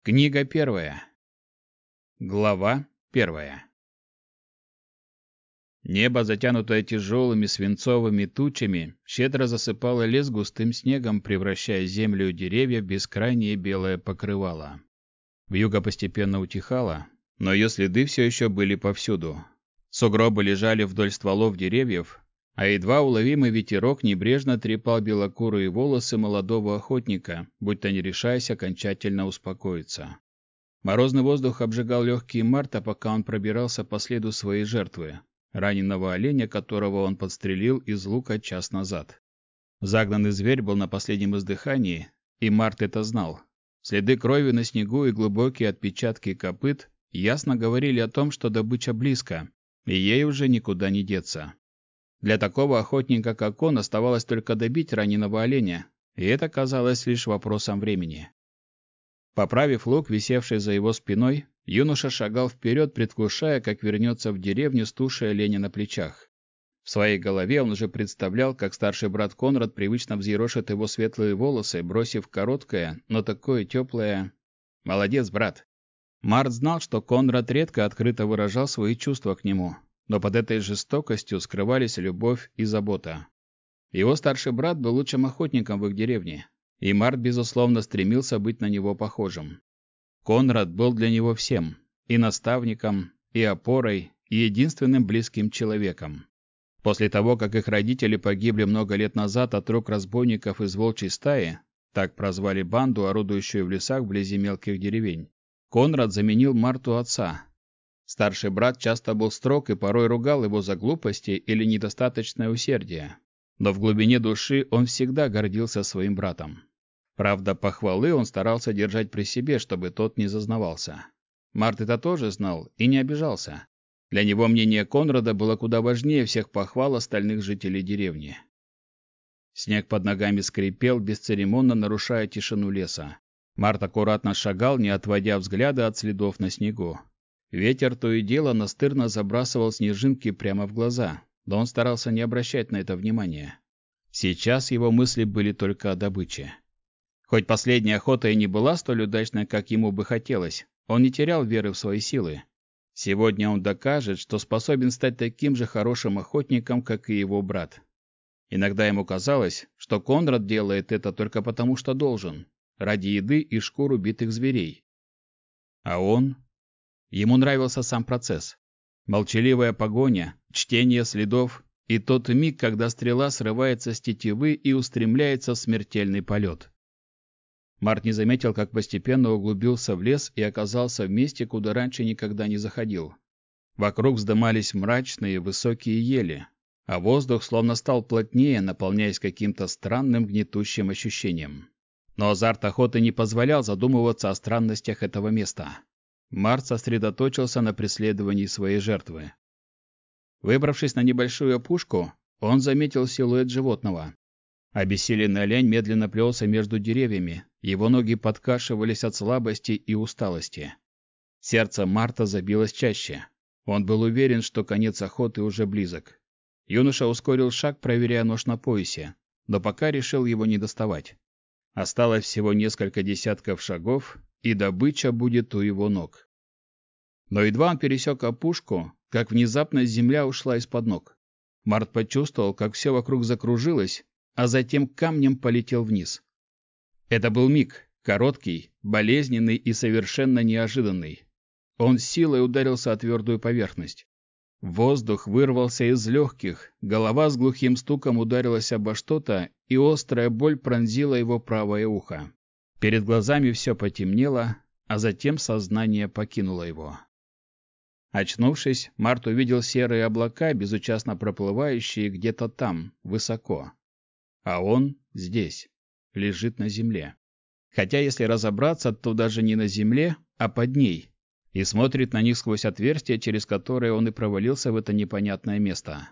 Книга первая. Глава первая. Небо, затянутое тяжелыми свинцовыми тучами, щедро засыпало лес густым снегом, превращая землю и деревья в бескрайнее белое покрывало. Вьюга постепенно утихала, но ее следы все еще были повсюду. Сугробы лежали вдоль стволов деревьев, а едва уловимый ветерок небрежно трепал белокурые волосы молодого охотника, будто не решаясь окончательно успокоиться. Морозный воздух обжигал легкие Марта, пока он пробирался по следу своей жертвы, раненого оленя, которого он подстрелил из лука час назад. Загнанный зверь был на последнем издыхании, и Март это знал. Следы крови на снегу и глубокие отпечатки копыт ясно говорили о том, что добыча близко, и ей уже никуда не деться. Для такого охотника, как он, оставалось только добить раненого оленя, и это казалось лишь вопросом времени. Поправив лук, висевший за его спиной, юноша шагал вперед, предвкушая, как вернется в деревню с тушей оленя на плечах. В своей голове он уже представлял, как старший брат Конрад привычно взъерошит его светлые волосы, бросив короткое, но такое теплое «Молодец, брат!». Март знал, что Конрад редко открыто выражал свои чувства к нему, но под этой жестокостью скрывались любовь и забота. Его старший брат был лучшим охотником в их деревне, и Март, безусловно, стремился быть на него похожим. Конрад был для него всем – и наставником, и опорой, и единственным близким человеком. После того, как их родители погибли много лет назад от рук разбойников из волчьей стаи, так прозвали банду, орудующую в лесах вблизи мелких деревень, Конрад заменил Марту отца. Старший брат часто был строг и порой ругал его за глупости или недостаточное усердие. Но в глубине души он всегда гордился своим братом. Правда, похвалы он старался держать при себе, чтобы тот не зазнавался. Март это тоже знал и не обижался. Для него мнение Конрада было куда важнее всех похвал остальных жителей деревни. Снег под ногами скрипел, бесцеремонно нарушая тишину леса. Март аккуратно шагал, не отводя взгляда от следов на снегу. Ветер то и дело настырно забрасывал снежинки прямо в глаза, но он старался не обращать на это внимания. Сейчас его мысли были только о добыче. Хоть последняя охота и не была столь удачной, как ему бы хотелось, он не терял веры в свои силы. Сегодня он докажет, что способен стать таким же хорошим охотником, как и его брат. Иногда ему казалось, что Конрад делает это только потому, что должен, ради еды и шкур убитых зверей. А он? Ему нравился сам процесс. Молчаливая погоня, чтение следов и тот миг, когда стрела срывается с тетивы и устремляется в смертельный полет. Март не заметил, как постепенно углубился в лес и оказался в месте, куда раньше никогда не заходил. Вокруг вздымались мрачные высокие ели, а воздух словно стал плотнее, наполняясь каким-то странным гнетущим ощущением. Но азарт охоты не позволял задумываться о странностях этого места. Март сосредоточился на преследовании своей жертвы. Выбравшись на небольшую опушку, он заметил силуэт животного. Обессиленный олень медленно плелся между деревьями, его ноги подкашивались от слабости и усталости. Сердце Марта забилось чаще. Он был уверен, что конец охоты уже близок. Юноша ускорил шаг, проверяя нож на поясе, но пока решил его не доставать. Осталось всего несколько десятков шагов, и добыча будет у его ног. Но едва он пересек опушку, как внезапно земля ушла из-под ног. Март почувствовал, как все вокруг закружилось, а затем камнем полетел вниз. Это был миг, короткий, болезненный и совершенно неожиданный. Он с силой ударился о твердую поверхность. Воздух вырвался из легких, голова с глухим стуком ударилась обо что-то, и острая боль пронзила его правое ухо. Перед глазами все потемнело, а затем сознание покинуло его. Очнувшись, Март увидел серые облака, безучастно проплывающие где-то там, высоко. А он здесь, лежит на земле. Хотя, если разобраться, то даже не на земле, а под ней, и смотрит на них сквозь отверстие, через которое он и провалился в это непонятное место.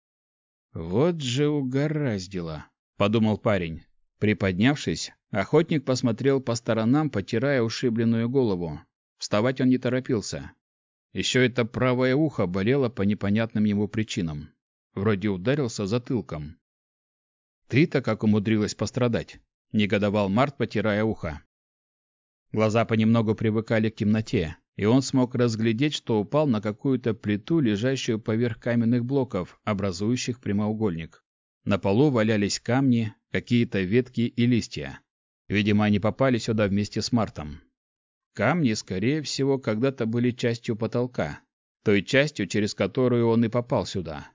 «Вот же угораздило», — подумал парень. Приподнявшись, охотник посмотрел по сторонам, потирая ушибленную голову. Вставать он не торопился. Еще это правое ухо болело по непонятным ему причинам. Вроде ударился затылком. «Ты-то как умудрилась пострадать?» — негодовал Март, потирая ухо. Глаза понемногу привыкали к темноте, и он смог разглядеть, что упал на какую-то плиту, лежащую поверх каменных блоков, образующих прямоугольник. На полу валялись камни, какие-то ветки и листья. Видимо, они попали сюда вместе с Мартом. Камни, скорее всего, когда-то были частью потолка, той частью, через которую он и попал сюда.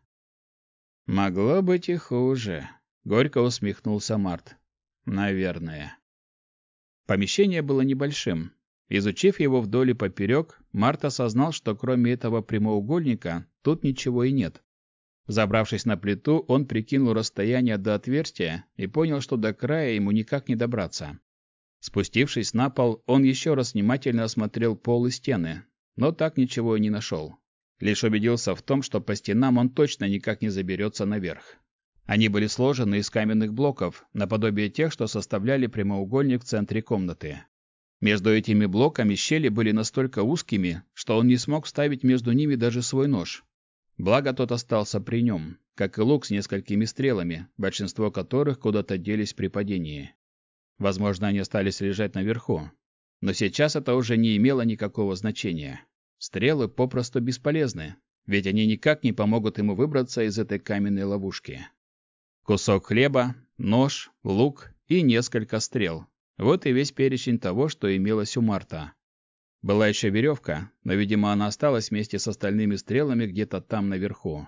«Могло быть и хуже», — горько усмехнулся Март. «Наверное». Помещение было небольшим. Изучив его вдоль и поперек, Март осознал, что кроме этого прямоугольника тут ничего и нет. Забравшись на плиту, он прикинул расстояние до отверстия и понял, что до края ему никак не добраться. Спустившись на пол, он еще раз внимательно осмотрел пол и стены, но так ничего и не нашел. Лишь убедился в том, что по стенам он точно никак не заберется наверх. Они были сложены из каменных блоков, наподобие тех, что составляли прямоугольник в центре комнаты. Между этими блоками щели были настолько узкими, что он не смог вставить между ними даже свой нож. Благо тот остался при нем, как и лук с несколькими стрелами, большинство которых куда-то делись при падении. Возможно, они остались лежать наверху. Но сейчас это уже не имело никакого значения. Стрелы попросту бесполезны, ведь они никак не помогут ему выбраться из этой каменной ловушки. Кусок хлеба, нож, лук и несколько стрел. Вот и весь перечень того, что имелось у Марта. Была еще веревка, но, видимо, она осталась вместе с остальными стрелами где-то там наверху.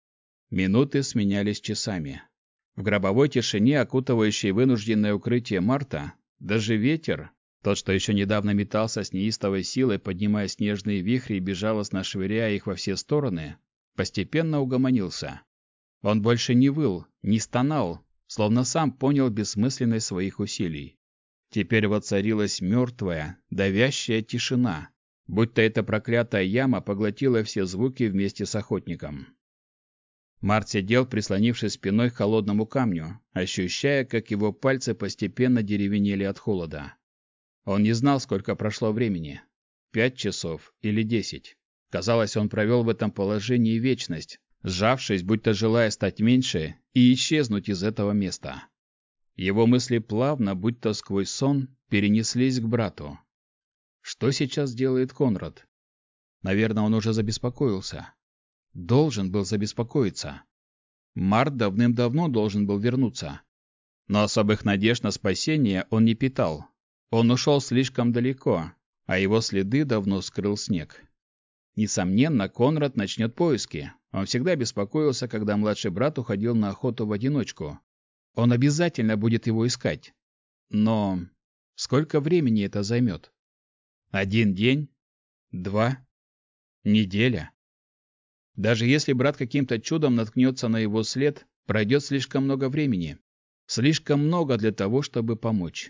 Минуты сменялись часами. В гробовой тишине, окутывающей вынужденное укрытие Марта, даже ветер, тот, что еще недавно метался с неистовой силой, поднимая снежные вихри и безжалостно швыряя их во все стороны, постепенно угомонился. Он больше не выл, не стонал, словно сам понял бессмысленность своих усилий. Теперь воцарилась мертвая, давящая тишина, будто эта проклятая яма поглотила все звуки вместе с охотником. Март сидел, прислонившись спиной к холодному камню, ощущая, как его пальцы постепенно деревенели от холода. Он не знал, сколько прошло времени. 5 часов или 10. Казалось, он провел в этом положении вечность, сжавшись, будто желая стать меньше и исчезнуть из этого места. Его мысли плавно, будто сквозь сон, перенеслись к брату. Что сейчас делает Конрад? Наверное, он уже забеспокоился. Должен был забеспокоиться. Март давным-давно должен был вернуться. Но особых надежд на спасение он не питал. Он ушел слишком далеко, а его следы давно скрыл снег. Несомненно, Конрад начнет поиски. Он всегда беспокоился, когда младший брат уходил на охоту в одиночку. Он обязательно будет его искать. Но сколько времени это займет? 1 день? 2? Неделя? Даже если брат каким-то чудом наткнется на его след, пройдет слишком много времени. Слишком много для того, чтобы помочь.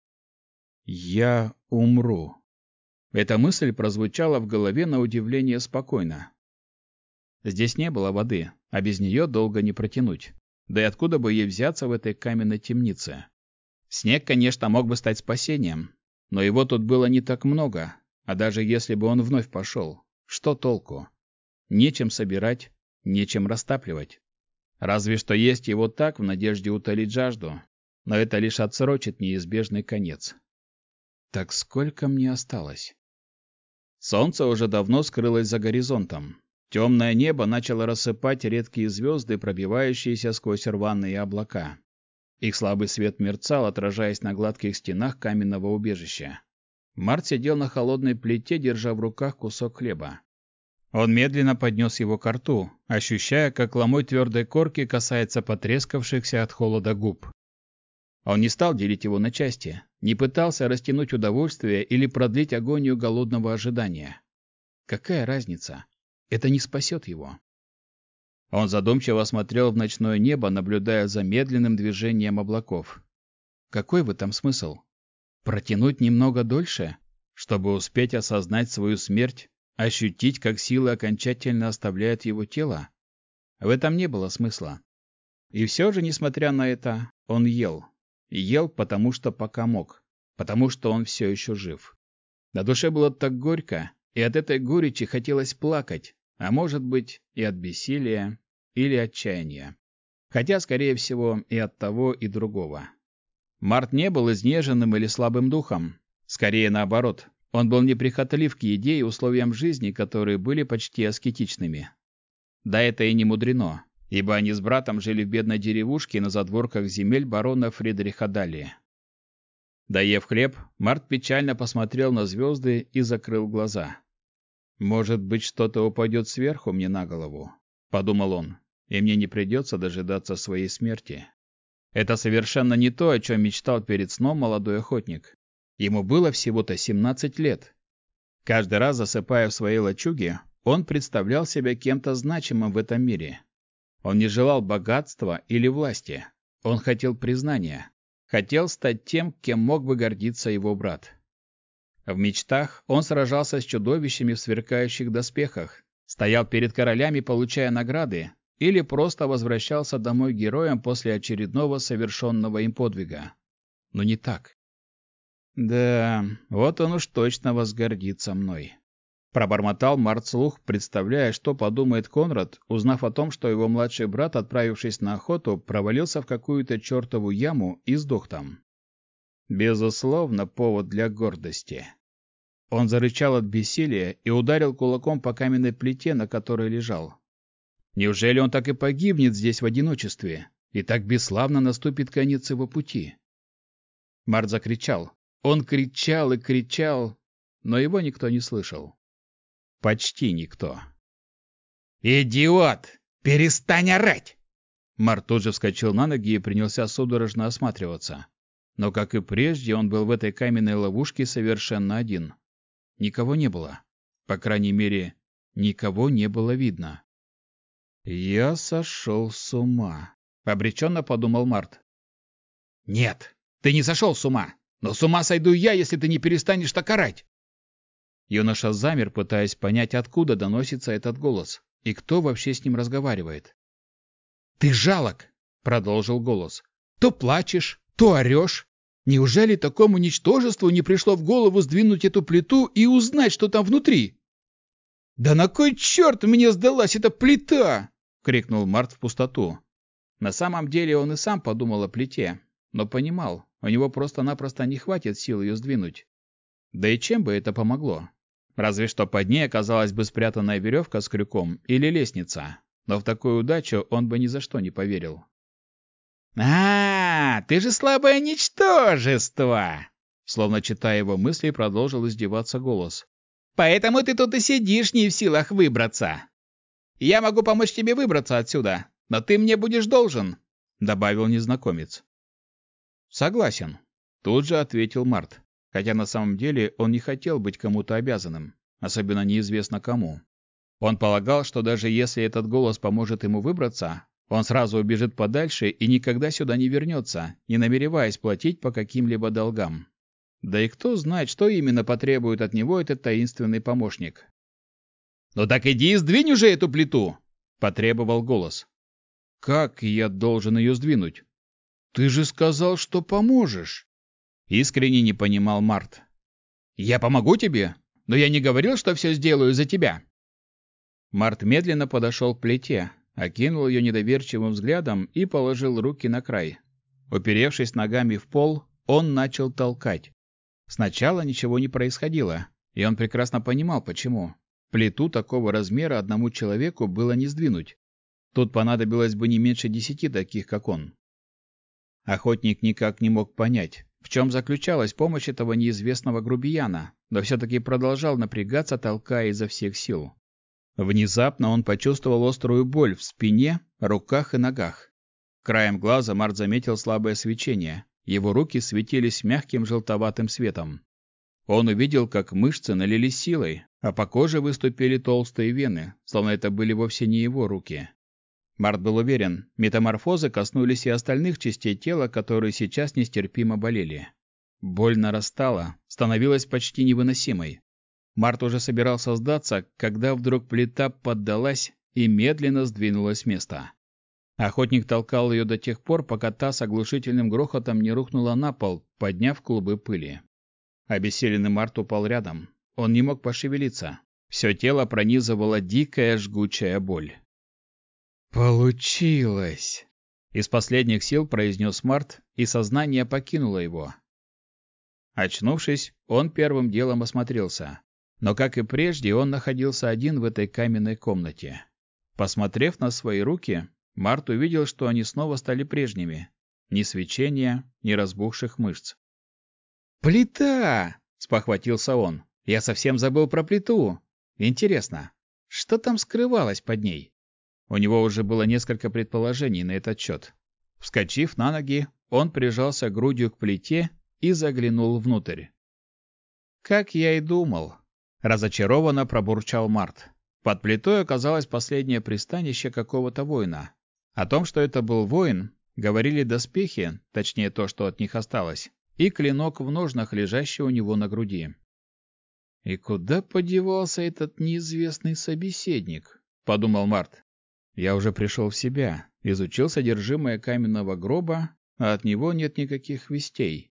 «Я умру». Эта мысль прозвучала в голове на удивление спокойно. Здесь не было воды, а без нее долго не протянуть. Да и откуда бы ей взяться в этой каменной темнице? Снег, конечно, мог бы стать спасением, но его тут было не так много, а даже если бы он вновь пошел, что толку? Нечем собирать, нечем растапливать. Разве что есть его так в надежде утолить жажду, но это лишь отсрочит неизбежный конец. Так сколько мне осталось? Солнце уже давно скрылось за горизонтом. Темное небо начало рассыпать редкие звезды, пробивающиеся сквозь рваные облака. Их слабый свет мерцал, отражаясь на гладких стенах каменного убежища. Март сидел на холодной плите, держа в руках кусок хлеба. Он медленно поднес его ко рту, ощущая, как ломоть твердой корки касается потрескавшихся от холода губ. Он не стал делить его на части, не пытался растянуть удовольствие или продлить агонию голодного ожидания. Какая разница? Это не спасет его. Он задумчиво смотрел в ночное небо, наблюдая за медленным движением облаков. Какой в этом смысл? Протянуть немного дольше, чтобы успеть осознать свою смерть, ощутить, как силы окончательно оставляют его тело? В этом не было смысла. И все же, несмотря на это, он ел. И ел, потому что пока мог, потому что он все еще жив. На душе было так горько, и от этой горечи хотелось плакать, а может быть и от бессилия или отчаяния. Хотя, скорее всего, и от того, и другого. Март не был изнеженным или слабым духом. Скорее наоборот, он был неприхотлив к еде и условиям жизни, которые были почти аскетичными. Да это и не мудрено, ибо они с братом жили в бедной деревушке на задворках земель барона Фридриха Далли. Доев хлеб, Март печально посмотрел на звезды и закрыл глаза. «Может быть, что-то упадет сверху мне на голову», — подумал он, «и мне не придется дожидаться своей смерти». Это совершенно не то, о чем мечтал перед сном молодой охотник. Ему было всего-то 17 лет. Каждый раз, засыпая в своей лачуге, он представлял себя кем-то значимым в этом мире. Он не желал богатства или власти. Он хотел признания. Хотел стать тем, кем мог бы гордиться его брат. В мечтах он сражался с чудовищами в сверкающих доспехах, стоял перед королями, получая награды, или просто возвращался домой героем после очередного совершенного им подвига. Но не так. «Да, вот он уж точно возгордится мной», — пробормотал Март вслух, представляя, что подумает Конрад, узнав о том, что его младший брат, отправившись на охоту, провалился в какую-то чертову яму и сдох там. Безусловно, повод для гордости. Он зарычал от бессилия и ударил кулаком по каменной плите, на которой лежал. Неужели он так и погибнет здесь в одиночестве, и так бесславно наступит конец его пути? Март закричал. Он кричал и кричал, но его никто не слышал. Почти никто. «Идиот! Перестань орать!» Март тут же вскочил на ноги и принялся судорожно осматриваться. Но, как и прежде, он был в этой каменной ловушке совершенно один. Никого не было. По крайней мере, никого не было видно. «Я сошел с ума», — обреченно подумал Март. «Нет, ты не сошел с ума! Но с ума сойду я, если ты не перестанешь так орать!» Юноша замер, пытаясь понять, откуда доносится этот голос, и кто вообще с ним разговаривает. «Ты жалок!» — продолжил голос. «То плачешь, то орешь. Неужели такому ничтожеству не пришло в голову сдвинуть эту плиту и узнать, что там внутри?» «Да на кой черт мне сдалась эта плита?» — крикнул Март в пустоту. На самом деле он и сам подумал о плите, но понимал, у него просто-напросто не хватит сил ее сдвинуть. Да и чем бы это помогло? Разве что под ней оказалась бы спрятанная веревка с крюком или лестница, но в такую удачу он бы ни за что не поверил. Ты же слабое ничтожество!» Словно читая его мысли, продолжил издеваться голос. «Поэтому ты тут и сидишь не в силах выбраться. Я могу помочь тебе выбраться отсюда, но ты мне будешь должен», — добавил незнакомец. «Согласен», — тут же ответил Март, хотя на самом деле он не хотел быть кому-то обязанным, особенно неизвестно кому. Он полагал, что даже если этот голос поможет ему выбраться, он сразу убежит подальше и никогда сюда не вернется, не намереваясь платить по каким-либо долгам. Да и кто знает, что именно потребует от него этот таинственный помощник. «Ну так иди и сдвинь уже эту плиту!» — потребовал голос. «Как я должен ее сдвинуть? Ты же сказал, что поможешь!» Искренне не понимал Март. «Я помогу тебе, но я не говорил, что все сделаю за тебя!» Март медленно подошел к плите, окинул ее недоверчивым взглядом и положил руки на край. Уперевшись ногами в пол, он начал толкать. Сначала ничего не происходило, и он прекрасно понимал, почему. Плиту такого размера одному человеку было не сдвинуть. Тут понадобилось бы не меньше 10 таких, как он. Охотник никак не мог понять, в чем заключалась помощь этого неизвестного грубияна, но все-таки продолжал напрягаться, толкая изо всех сил. Внезапно он почувствовал острую боль в спине, руках и ногах. Краем глаза Март заметил слабое свечение. Его руки светились мягким желтоватым светом. Он увидел, как мышцы налились силой, а по коже выступили толстые вены, словно это были вовсе не его руки. Март был уверен, метаморфозы коснулись и остальных частей тела, которые сейчас нестерпимо болели. Боль нарастала, становилась почти невыносимой. Март уже собирался сдаться, когда вдруг плита поддалась и медленно сдвинулась с места. Охотник толкал ее до тех пор, пока та с оглушительным грохотом не рухнула на пол, подняв клубы пыли. Обессиленный Март упал рядом. Он не мог пошевелиться. Все тело пронизывала дикая жгучая боль. «Получилось!» Из последних сил произнес Март, и сознание покинуло его. Очнувшись, он первым делом осмотрелся. Но, как и прежде, он находился один в этой каменной комнате. Посмотрев на свои руки, Март увидел, что они снова стали прежними. Ни свечения, ни разбухших мышц. «Плита!» — спохватился он. «Я совсем забыл про плиту. Интересно, что там скрывалось под ней?» У него уже было несколько предположений на этот счет. Вскочив на ноги, он прижался грудью к плите и заглянул внутрь. «Как я и думал», — разочарованно пробурчал Март. Под плитой оказалось последнее пристанище какого-то воина. О том, что это был воин, говорили доспехи, точнее то, что от них осталось, и клинок в ножнах, лежащий у него на груди. «И куда подевался этот неизвестный собеседник?» — подумал Март. «Я уже пришел в себя, изучил содержимое каменного гроба, а от него нет никаких вестей.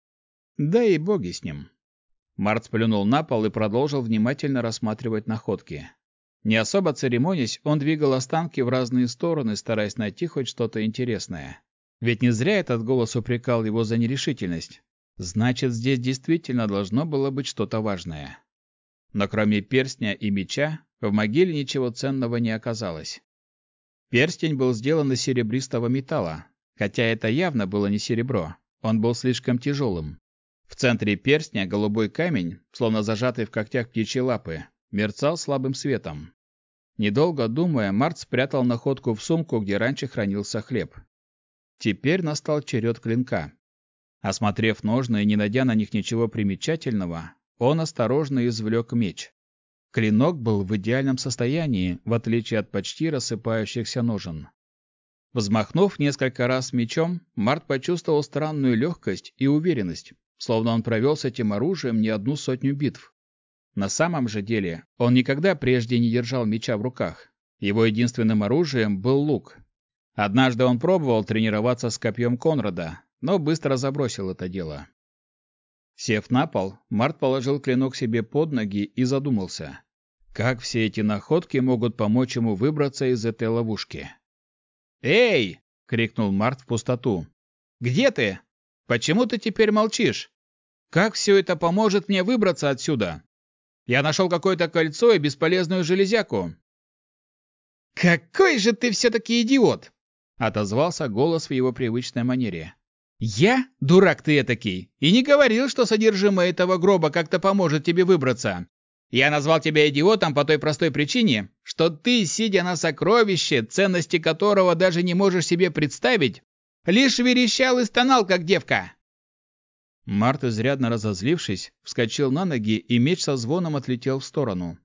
Да и боги с ним». Март сплюнул на пол и продолжил внимательно рассматривать находки. Не особо церемонясь, он двигал останки в разные стороны, стараясь найти хоть что-то интересное. Ведь не зря этот голос упрекал его за нерешительность. Значит, здесь действительно должно было быть что-то важное. Но кроме перстня и меча, в могиле ничего ценного не оказалось. Перстень был сделан из серебристого металла, хотя это явно было не серебро, он был слишком тяжелым. В центре перстня голубой камень, словно зажатый в когтях птичьей лапы, мерцал слабым светом. Недолго думая, Март спрятал находку в сумку, где раньше хранился хлеб. Теперь настал черед клинка. Осмотрев ножны и не найдя на них ничего примечательного, он осторожно извлек меч. Клинок был в идеальном состоянии, в отличие от почти рассыпающихся ножен. Взмахнув несколько раз мечом, Март почувствовал странную легкость и уверенность, словно он провел с этим оружием не одну сотню битв. На самом же деле, он никогда прежде не держал меча в руках. Его единственным оружием был лук. Однажды он пробовал тренироваться с копьем Конрада, но быстро забросил это дело. Сев на пол, Март положил клинок себе под ноги и задумался. Как все эти находки могут помочь ему выбраться из этой ловушки? «Эй!» — крикнул Март в пустоту. «Где ты? Почему ты теперь молчишь? Как все это поможет мне выбраться отсюда? Я нашел какое-то кольцо и бесполезную железяку». «Какой же ты все-таки идиот!» — отозвался голос в его привычной манере. «Я, дурак ты этакий, и не говорил, что содержимое этого гроба как-то поможет тебе выбраться. Я назвал тебя идиотом по той простой причине, что ты, сидя на сокровище, ценности которого даже не можешь себе представить, лишь верещал и стонал, как девка». Март, изрядно разозлившись, вскочил на ноги, и меч со звоном отлетел в сторону.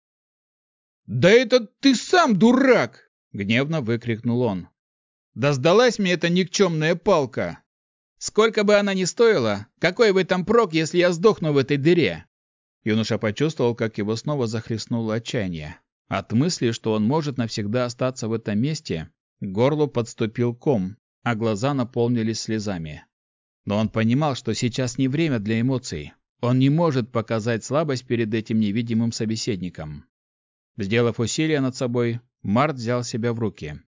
«Да это ты сам дурак!» — гневно выкрикнул он. «Да сдалась мне эта никчемная палка! Сколько бы она ни стоила, какой в этом прок, если я сдохну в этой дыре?» Юноша почувствовал, как его снова захлестнуло отчаяние. От мысли, что он может навсегда остаться в этом месте, к горлу подступил ком, а глаза наполнились слезами. Но он понимал, что сейчас не время для эмоций. Он не может показать слабость перед этим невидимым собеседником. Сделав усилие над собой, Март взял себя в руки.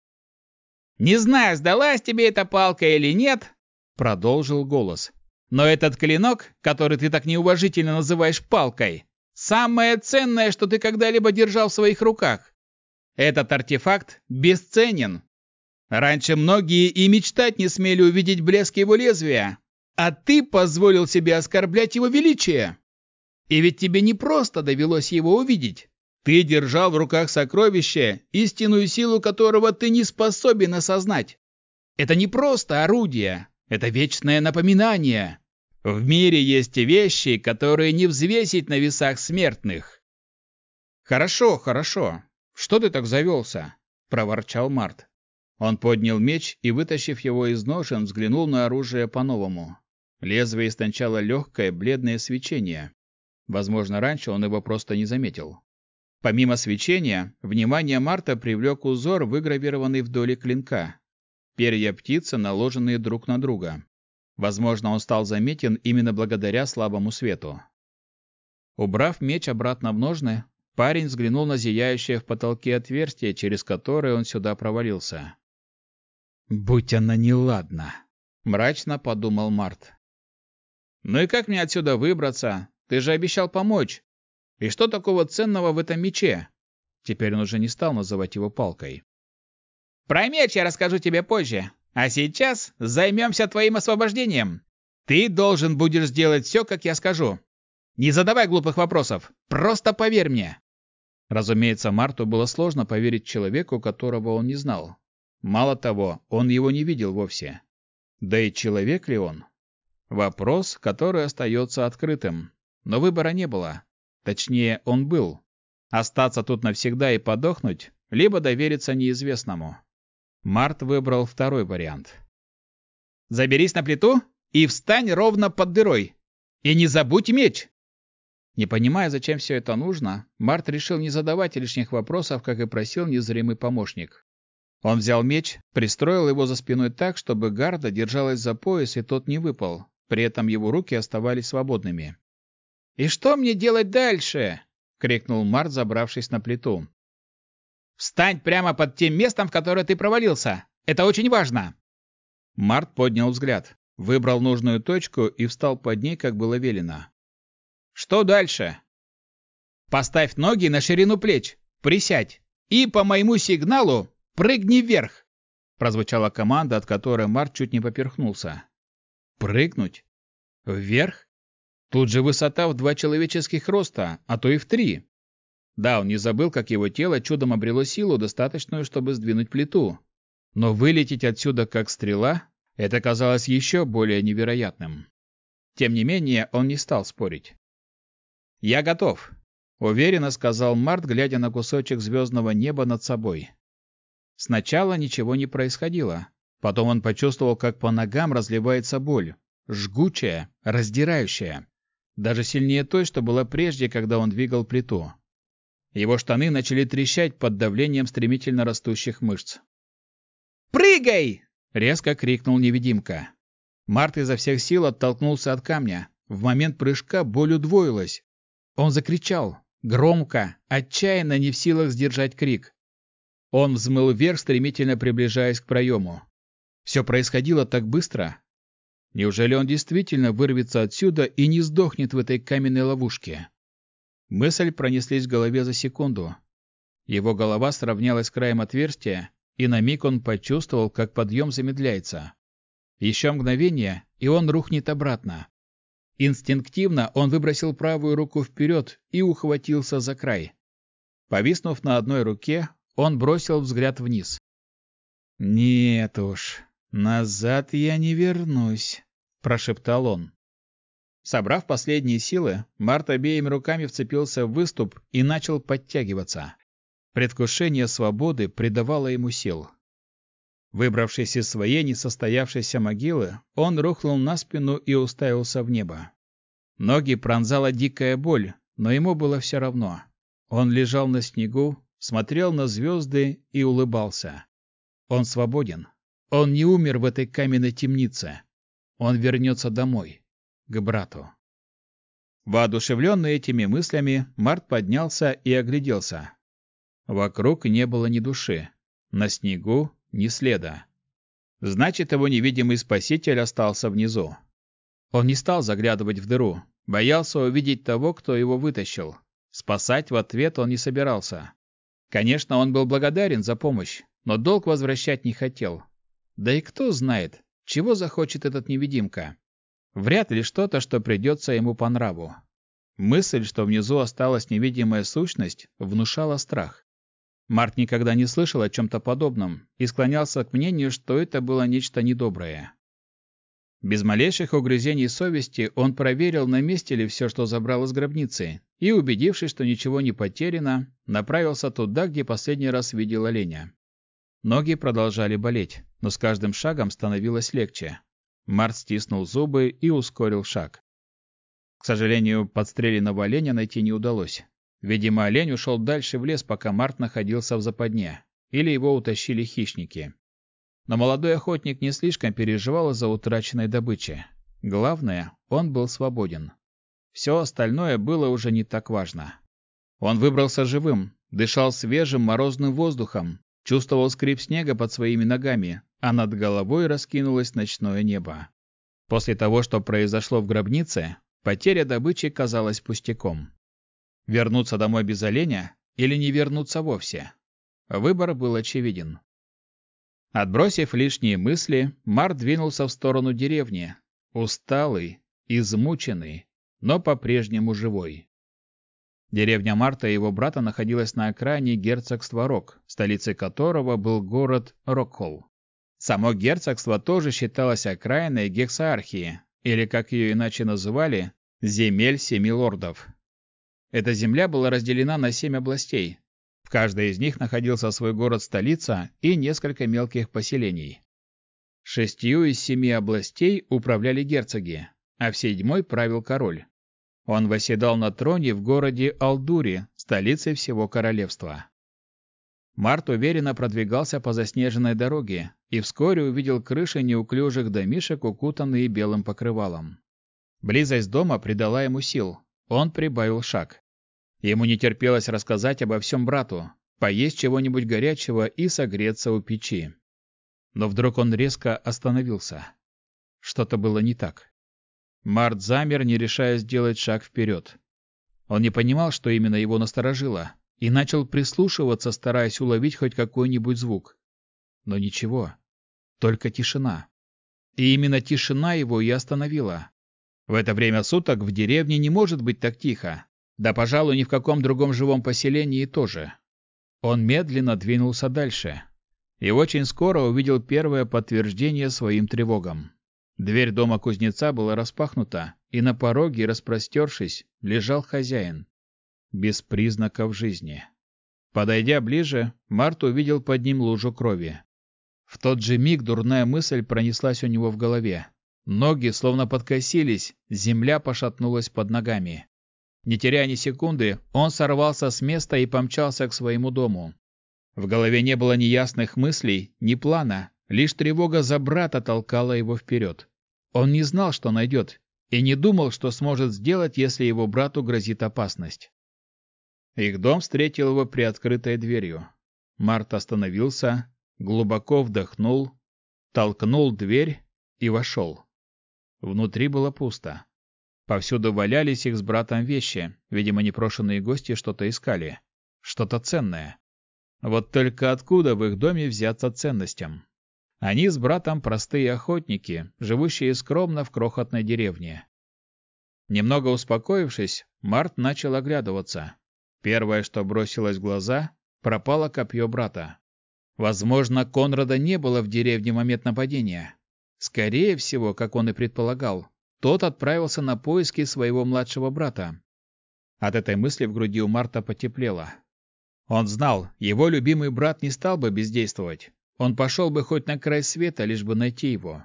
«Не знаю, сдалась тебе эта палка или нет», — продолжил голос. «Но этот клинок, который ты так неуважительно называешь палкой, самое ценное, что ты когда-либо держал в своих руках. Этот артефакт бесценен. Раньше многие и мечтать не смели увидеть блеск его лезвия, а ты позволил себе оскорблять его величие. И ведь тебе не просто довелось его увидеть. Ты держал в руках сокровище, истинную силу которого ты не способен осознать. Это не просто орудие, это вечное напоминание. В мире есть вещи, которые не взвесить на весах смертных». «Хорошо, хорошо. Что ты так завелся?» – проворчал Март. Он поднял меч и, вытащив его из ножен, взглянул на оружие по-новому. Лезвие истончало легкое, бледное свечение. Возможно, раньше он его просто не заметил. Помимо свечения, внимание Марта привлек узор, выгравированный вдоль клинка. Перья птицы, наложенные друг на друга. Возможно, он стал заметен именно благодаря слабому свету. Убрав меч обратно в ножны, парень взглянул на зияющее в потолке отверстие, через которое он сюда провалился. «Будь она неладна», — мрачно подумал Март. Ну и как мне отсюда выбраться? Ты же обещал помочь. И что такого ценного в этом мече? Теперь он уже не стал называть его палкой. Про меч я расскажу тебе позже. А сейчас займемся твоим освобождением. Ты должен будешь сделать все, как я скажу. Не задавай глупых вопросов. Просто поверь мне. Разумеется, Марту было сложно поверить человеку, которого он не знал. Мало того, он его не видел вовсе. Да и человек ли он? Вопрос, который остается открытым. Но выбора не было. Точнее, он был. Остаться тут навсегда и подохнуть, либо довериться неизвестному. Март выбрал второй вариант. «Заберись на плиту и встань ровно под дырой. И не забудь меч!» Не понимая, зачем все это нужно, Март решил не задавать лишних вопросов, как и просил незримый помощник. Он взял меч, пристроил его за спиной так, чтобы гарда держалась за пояс и тот не выпал, при этом его руки оставались свободными. «И что мне делать дальше?» — крикнул Март, забравшись на плиту. «Встань прямо под тем местом, в которое ты провалился! Это очень важно!» Март поднял взгляд, выбрал нужную точку и встал под ней, как было велено. «Что дальше?» «Поставь ноги на ширину плеч, присядь и по моему сигналу прыгни вверх!» Прозвучала команда, от которой Март чуть не поперхнулся. «Прыгнуть? Вверх? Тут же высота в 2 человеческих роста, а то и в 3. Да, он не забыл, как его тело чудом обрело силу, достаточную, чтобы сдвинуть плиту. Но вылететь отсюда как стрела — это казалось еще более невероятным. Тем не менее, он не стал спорить. «Я готов», — уверенно сказал Март, глядя на кусочек звездного неба над собой. Сначала ничего не происходило. Потом он почувствовал, как по ногам разливается боль. Жгучая, раздирающая. Даже сильнее той, что была прежде, когда он двигал плиту. Его штаны начали трещать под давлением стремительно растущих мышц. «Прыгай!» — резко крикнул невидимка. Март изо всех сил оттолкнулся от камня. В момент прыжка боль удвоилась. Он закричал, громко, отчаянно, не в силах сдержать крик. Он взмыл вверх, стремительно приближаясь к проему. Все происходило так быстро. Неужели он действительно вырвется отсюда и не сдохнет в этой каменной ловушке? Мысль пронеслась в голове за секунду. Его голова сравнялась с краем отверстия, и на миг он почувствовал, как подъем замедляется. Еще мгновение, и он рухнет обратно. Инстинктивно он выбросил правую руку вперед и ухватился за край. Повиснув на одной руке, он бросил взгляд вниз. «Нет уж, назад я не вернусь», — прошептал он. Собрав последние силы, Март обеими руками вцепился в выступ и начал подтягиваться. Предвкушение свободы придавало ему сил. Выбравшись из своей несостоявшейся могилы, он рухнул на спину и уставился в небо. Ноги пронзала дикая боль, но ему было все равно. Он лежал на снегу, смотрел на звезды и улыбался. Он свободен. Он не умер в этой каменной темнице. Он вернется домой, к брату. Воодушевленный этими мыслями, Март поднялся и огляделся. Вокруг не было ни души. На снегу ни следа. Значит, его невидимый спаситель остался внизу. Он не стал заглядывать в дыру, боялся увидеть того, кто его вытащил. Спасать в ответ он не собирался. Конечно, он был благодарен за помощь, но долг возвращать не хотел. Да и кто знает, чего захочет этот невидимка. Вряд ли что-то, что придется ему по нраву. Мысль, что внизу осталась невидимая сущность, внушала страх. Март никогда не слышал о чем-то подобном и склонялся к мнению, что это было нечто недоброе. Без малейших угрызений совести он проверил, на месте ли все, что забрал из гробницы, и, убедившись, что ничего не потеряно, направился туда, где последний раз видел оленя. Ноги продолжали болеть, но с каждым шагом становилось легче. Март стиснул зубы и ускорил шаг. К сожалению, подстреленного оленя найти не удалось. Видимо, олень ушел дальше в лес, пока Март находился в западне, или его утащили хищники. Но молодой охотник не слишком переживал из-за утраченной добычи. Главное, он был свободен. Все остальное было уже не так важно. Он выбрался живым, дышал свежим морозным воздухом, чувствовал скрип снега под своими ногами, а над головой раскинулось ночное небо. После того, что произошло в гробнице, потеря добычи казалась пустяком. Вернуться домой без оленя или не вернуться вовсе? Выбор был очевиден. Отбросив лишние мысли, Март двинулся в сторону деревни, усталый, измученный, но по-прежнему живой. Деревня Марта и его брата находилась на окраине герцогства Рок, столицей которого был город Рокхолл. Само герцогство тоже считалось окраиной Гексаархии, или, как ее иначе называли, земель семи лордов. Эта земля была разделена на 7 областей. В каждой из них находился свой город-столица и несколько мелких поселений. 6 из 7 областей управляли герцоги, а в 7-й правил король. Он восседал на троне в городе Алдури, столице всего королевства. Март уверенно продвигался по заснеженной дороге и вскоре увидел крыши неуклюжих домишек, укутанные белым покрывалом. Близость дома придала ему сил. Он прибавил шаг. Ему не терпелось рассказать обо всем брату, поесть чего-нибудь горячего и согреться у печи. Но вдруг он резко остановился. Что-то было не так. Март замер, не решаясь сделать шаг вперед. Он не понимал, что именно его насторожило, и начал прислушиваться, стараясь уловить хоть какой-нибудь звук. Но ничего, только тишина. И именно тишина его и остановила. В это время суток в деревне не может быть так тихо, да, пожалуй, ни в каком другом живом поселении тоже. Он медленно двинулся дальше и очень скоро увидел первое подтверждение своим тревогам. Дверь дома кузнеца была распахнута, и на пороге, распростершись, лежал хозяин, без признаков жизни. Подойдя ближе, Март увидел под ним лужу крови. В тот же миг дурная мысль пронеслась у него в голове. Ноги словно подкосились, земля пошатнулась под ногами. Не теряя ни секунды, он сорвался с места и помчался к своему дому. В голове не было ни ясных мыслей, ни плана, лишь тревога за брата толкала его вперед. Он не знал, что найдет, и не думал, что сможет сделать, если его брату грозит опасность. Их дом встретил его приоткрытой дверью. Март остановился, глубоко вдохнул, толкнул дверь и вошел. Внутри было пусто. Повсюду валялись их с братом вещи, видимо, непрошенные гости что-то искали, что-то ценное. Вот только откуда в их доме взяться ценностям? Они с братом простые охотники, живущие скромно в крохотной деревне. Немного успокоившись, Март начал оглядываться. Первое, что бросилось в глаза, пропало копье брата. Возможно, Конрада не было в деревне в момент нападения. Скорее всего, как он и предполагал, тот отправился на поиски своего младшего брата. От этой мысли в груди у Марта потеплело. Он знал, его любимый брат не стал бы бездействовать. Он пошел бы хоть на край света, лишь бы найти его.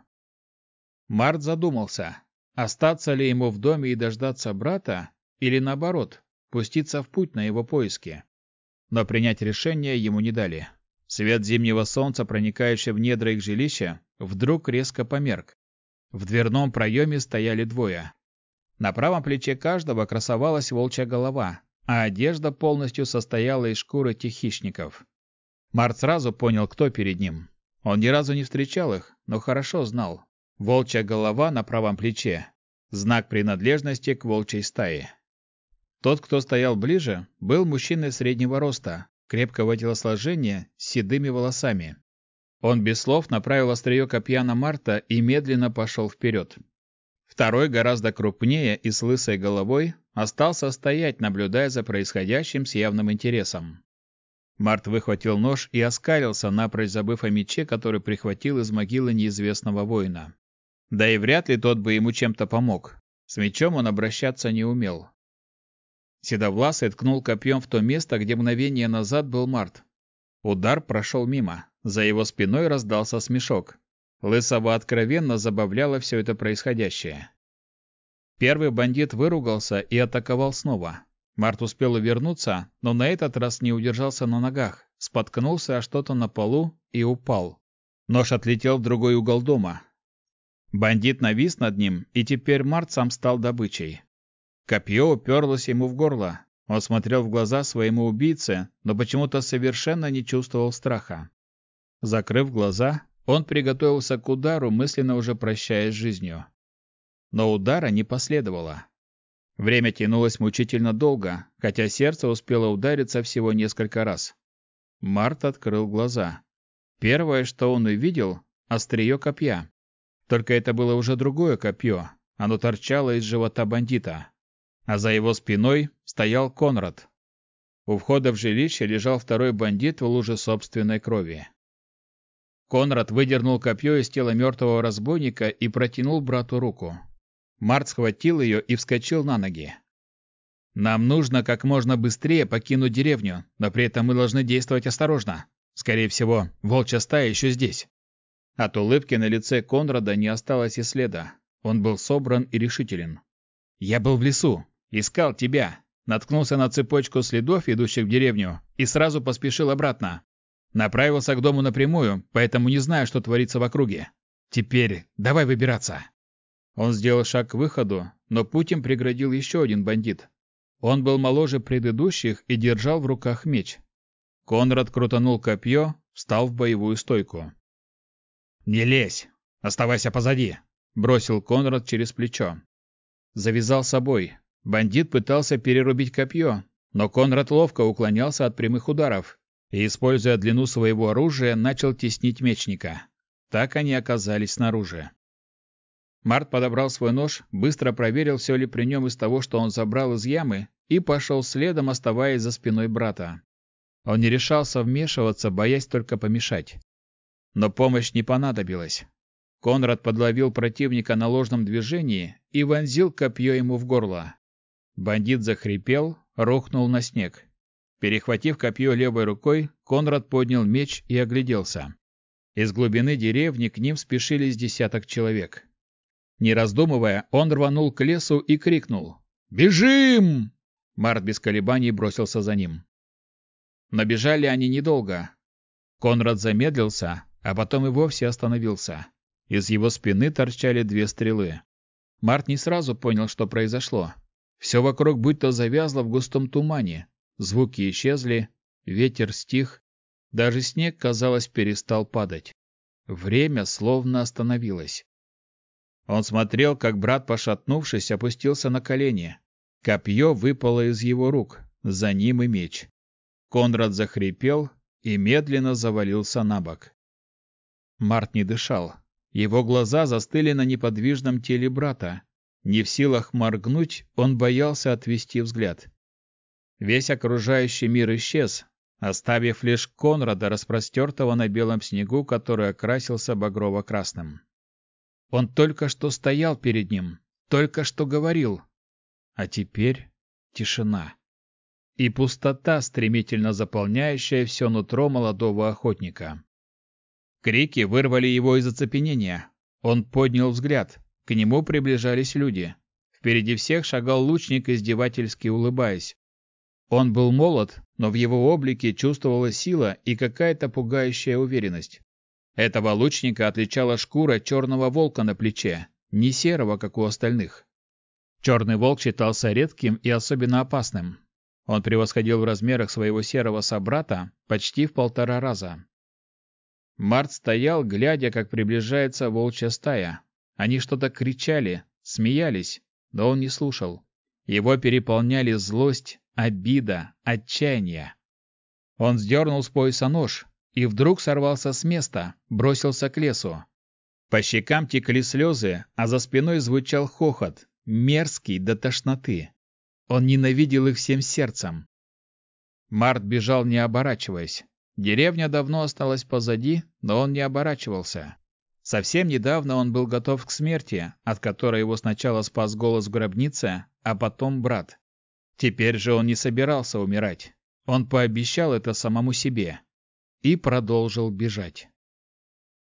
Март задумался, остаться ли ему в доме и дождаться брата, или наоборот, пуститься в путь на его поиски. Но принять решение ему не дали. Свет зимнего солнца, проникающий в недра их жилища, вдруг резко померк. В дверном проеме стояли двое. На правом плече каждого красовалась волчья голова, а одежда полностью состояла из шкуры этих хищников. Март сразу понял, кто перед ним. Он ни разу не встречал их, но хорошо знал. Волчья голова на правом плече – знак принадлежности к волчьей стае. Тот, кто стоял ближе, был мужчиной среднего роста, крепкого телосложения, с седыми волосами. Он без слов направил острие копья на Марта и медленно пошел вперед. Второй, гораздо крупнее и с лысой головой, остался стоять, наблюдая за происходящим с явным интересом. Март выхватил нож и оскалился, напрочь забыв о мече, который прихватил из могилы неизвестного воина. Да и вряд ли тот бы ему чем-то помог. С мечом он обращаться не умел. Седовласый ткнул копьем в то место, где мгновение назад был Март. Удар прошел мимо. За его спиной раздался смешок. Лысого откровенно забавляло все это происходящее. Первый бандит выругался и атаковал снова. Март успел увернуться, но на этот раз не удержался на ногах, споткнулся о что-то на полу и упал. Нож отлетел в другой угол дома. Бандит навис над ним, и теперь Март сам стал добычей. Копье уперлось ему в горло. Он смотрел в глаза своему убийце, но почему-то совершенно не чувствовал страха. Закрыв глаза, он приготовился к удару, мысленно уже прощаясь с жизнью. но удара не последовало. Время тянулось мучительно долго, хотя сердце успело удариться всего несколько раз. Март открыл глаза. Первое, что он увидел — острие копья. Только это было уже другое копье, оно торчало из живота бандита. А за его спиной стоял Конрад. У входа в жилище лежал второй бандит в луже собственной крови. Конрад выдернул копье из тела мертвого разбойника и протянул брату руку. Март схватил ее и вскочил на ноги. «Нам нужно как можно быстрее покинуть деревню, но при этом мы должны действовать осторожно. Скорее всего, волчья стая еще здесь». От улыбки на лице Конрада не осталось и следа. Он был собран и решителен. «Я был в лесу, искал тебя, наткнулся на цепочку следов, ведущих в деревню, и сразу поспешил обратно. Направился к дому напрямую, поэтому не знаю, что творится в округе. Теперь давай выбираться». Он сделал шаг к выходу, но путь им преградил еще один бандит. Он был моложе предыдущих и держал в руках меч. Конрад крутанул копье, встал в боевую стойку. «Не лезь! Оставайся позади!» — бросил Конрад через плечо. Завязал собой. Бандит пытался перерубить копье, но Конрад ловко уклонялся от прямых ударов и, используя длину своего оружия, начал теснить мечника. Так они оказались снаружи. Март подобрал свой нож, быстро проверил, все ли при нем из того, что он забрал из ямы, и пошел следом, оставаясь за спиной брата. Он не решался вмешиваться, боясь только помешать. Но помощь не понадобилась. Конрад подловил противника на ложном движении и вонзил копье ему в горло. Бандит захрипел, рухнул на снег. Перехватив копье левой рукой, Конрад поднял меч и огляделся. Из глубины деревни к ним спешились десяток человек. Не раздумывая, он рванул к лесу и крикнул: «Бежим!» Март без колебаний бросился за ним. Но бежали они недолго. Конрад замедлился, а потом и вовсе остановился. Из его спины торчали 2 стрелы. Март не сразу понял, что произошло. Все вокруг будто завязло в густом тумане. Звуки исчезли, ветер стих, даже снег, казалось, перестал падать. Время словно остановилось. Он смотрел, как брат, пошатнувшись, опустился на колени. Копье выпало из его рук, за ним и меч. Конрад захрипел и медленно завалился на бок. Март не дышал. Его глаза застыли на неподвижном теле брата. Не в силах моргнуть, он боялся отвести взгляд. Весь окружающий мир исчез, оставив лишь Конрада, распростертого на белом снегу, который окрасился багрово-красным. Он только что стоял перед ним, только что говорил. А теперь тишина. И пустота, стремительно заполняющая все нутро молодого охотника. Крики вырвали его из оцепенения. Он поднял взгляд. К нему приближались люди. Впереди всех шагал лучник, издевательски улыбаясь. Он был молод, но в его облике чувствовалась сила и какая-то пугающая уверенность. Этого лучника отличала шкура черного волка на плече, не серого, как у остальных. Черный волк считался редким и особенно опасным. Он превосходил в размерах своего серого собрата почти в 1,5 раза. Март стоял, глядя, как приближается волчья стая. Они что-то кричали, смеялись, но он не слушал. Его переполняли злость, обида, отчаяние. Он сдернул с пояса нож и вдруг сорвался с места, бросился к лесу. По щекам текли слезы, а за спиной звучал хохот, мерзкий до тошноты. Он ненавидел их всем сердцем. Март бежал, не оборачиваясь. Деревня давно осталась позади, но он не оборачивался. Совсем недавно он был готов к смерти, от которой его сначала спас голос в гробнице, а потом брат. Теперь же он не собирался умирать. Он пообещал это самому себе и продолжил бежать.